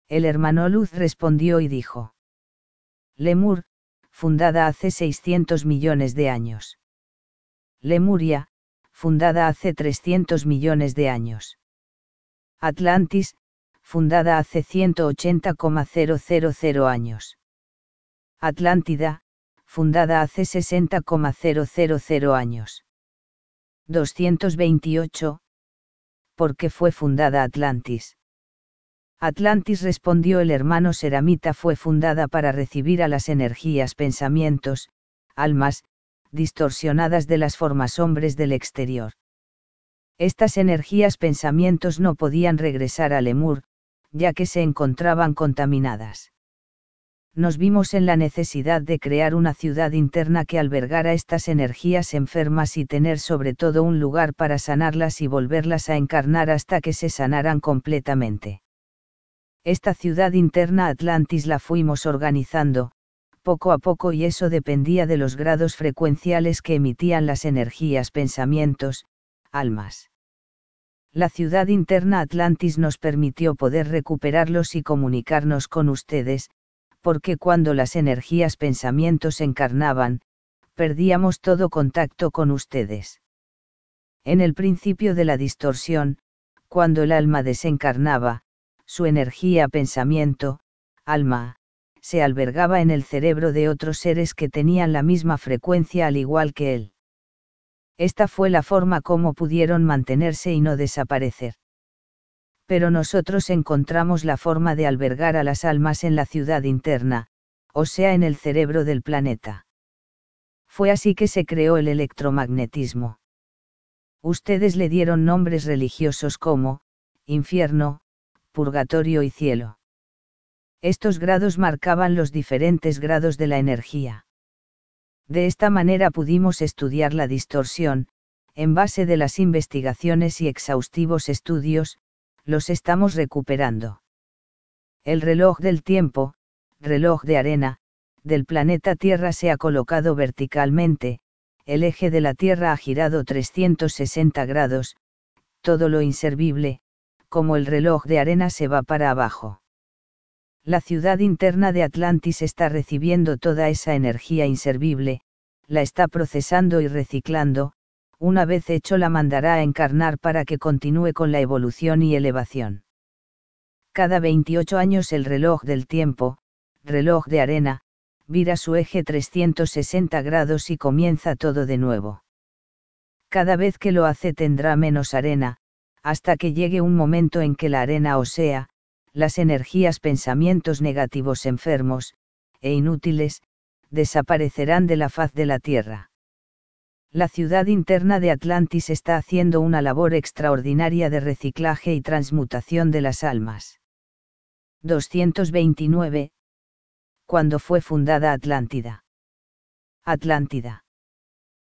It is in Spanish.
El hermano Luz respondió y dijo: Lemur, fundada hace 600 millones de años. Lemuria, fundada hace 300 millones de años. Atlantis, fundada hace 180,000 años. Atlántida, fundada hace 60,000 años. 228. ¿Por qué fue fundada Atlantis? Atlantis, respondió el hermano Seramita, fue fundada para recibir a las energías, pensamientos, almas, distorsionadas de las formas hombres del exterior. Estas energías, pensamientos no podían regresar a Lemur, ya que se encontraban contaminadas. Nos vimos en la necesidad de crear una ciudad interna que albergara estas energías enfermas y tener sobre todo un lugar para sanarlas y volverlas a encarnar hasta que se sanaran completamente. Esta ciudad interna Atlantis la fuimos organizando, poco a poco, y eso dependía de los grados frecuenciales que emitían las energías, pensamientos, almas. La ciudad interna Atlantis nos permitió poder recuperarlos y comunicarnos con ustedes, porque cuando las energías, pensamientos encarnaban, perdíamos todo contacto con ustedes. En el principio de la distorsión, cuando el alma desencarnaba, su energía, pensamiento, alma, se albergaba en el cerebro de otros seres que tenían la misma frecuencia al igual que él. Esta fue la forma como pudieron mantenerse y no desaparecer. Pero nosotros encontramos la forma de albergar a las almas en la ciudad interna, o sea, en el cerebro del planeta. Fue así que se creó el electromagnetismo. Ustedes le dieron nombres religiosos como infierno, purgatorio y cielo. Estos grados marcaban los diferentes grados de la energía. De esta manera pudimos estudiar la distorsión, en base de las investigaciones y exhaustivos estudios, los estamos recuperando. El reloj del tiempo, reloj de arena, del planeta Tierra se ha colocado verticalmente, el eje de la Tierra ha girado 360 grados, todo lo inservible, como el reloj de arena, se va para abajo. La ciudad interna de Atlantis está recibiendo toda esa energía inservible, la está procesando y reciclando, una vez hecho la mandará a encarnar para que continúe con la evolución y elevación. Cada 28 años el reloj del tiempo, reloj de arena, vira su eje 360 grados y comienza todo de nuevo. Cada vez que lo hace tendrá menos arena, hasta que llegue un momento en que la arena, o sea, las energías, pensamientos negativos, enfermos e inútiles, desaparecerán de la faz de la Tierra. La ciudad interna de Atlantis está haciendo una labor extraordinaria de reciclaje y transmutación de las almas. 229. ¿Cuándo fue fundada Atlántida? Atlántida.